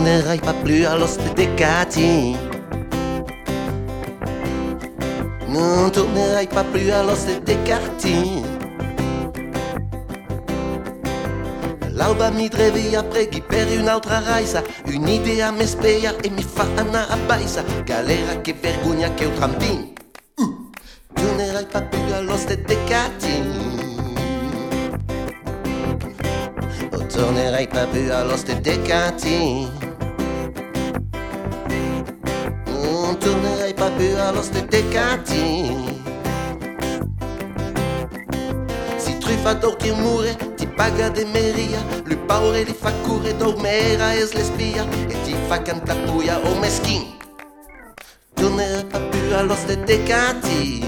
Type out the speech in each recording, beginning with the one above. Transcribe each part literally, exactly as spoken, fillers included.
tournerai pas plus à los de Decati. Non tournerai pas plus à los de Decati. L'alba mi drevi preghi per un'altra raisa. Un'idea mi spea e mi fa una abbaisa. Galera che vergogna che un trampin. uh. Tornerai pas più allo ste Decati. Oh, tornerai pas più allo ste Decati. Non tornerai pas più allo ste Decati. Si truffatore che muore ti paga de meria, lui paure li fa cure dormera es le spia e ti fa cantare puia o meschin. Tornerai pas più allo ste Decati.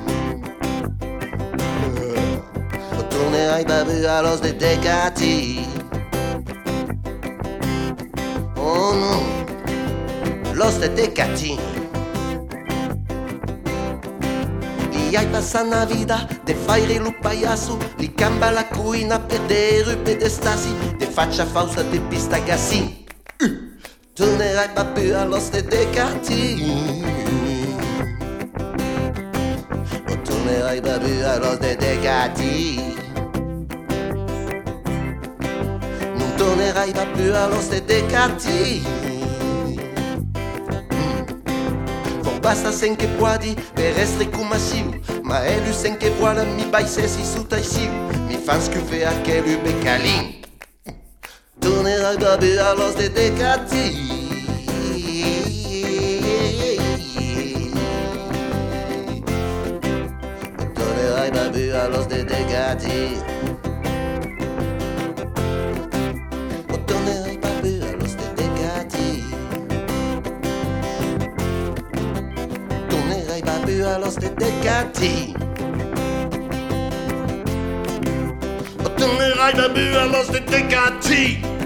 O tornerai pas più allo ste Decati. Oh no, los de Decati. E hai passa una vita de fare lo pagliasso, li cambia la cuina per de rupe d'estasi, de faccia falsa de pista gassi. uh. Tornerai pas più allo ste Decati. O tornerai pas più allo ste Decati. Non tornerai pas più allo ste Decati. Basta sem che puoi per essere come siu, ma è lui sem che vuole mi baisessi su tai siu, mi fan schiuffare anche lui beccalin. Tornerai pas più allo ste Decati. Tornerai pas più allo ste Decati. Tornerai pas più allo ste Decati. Tornerai pas più allo ste Decati. Tornerai pas più allo ste Decati.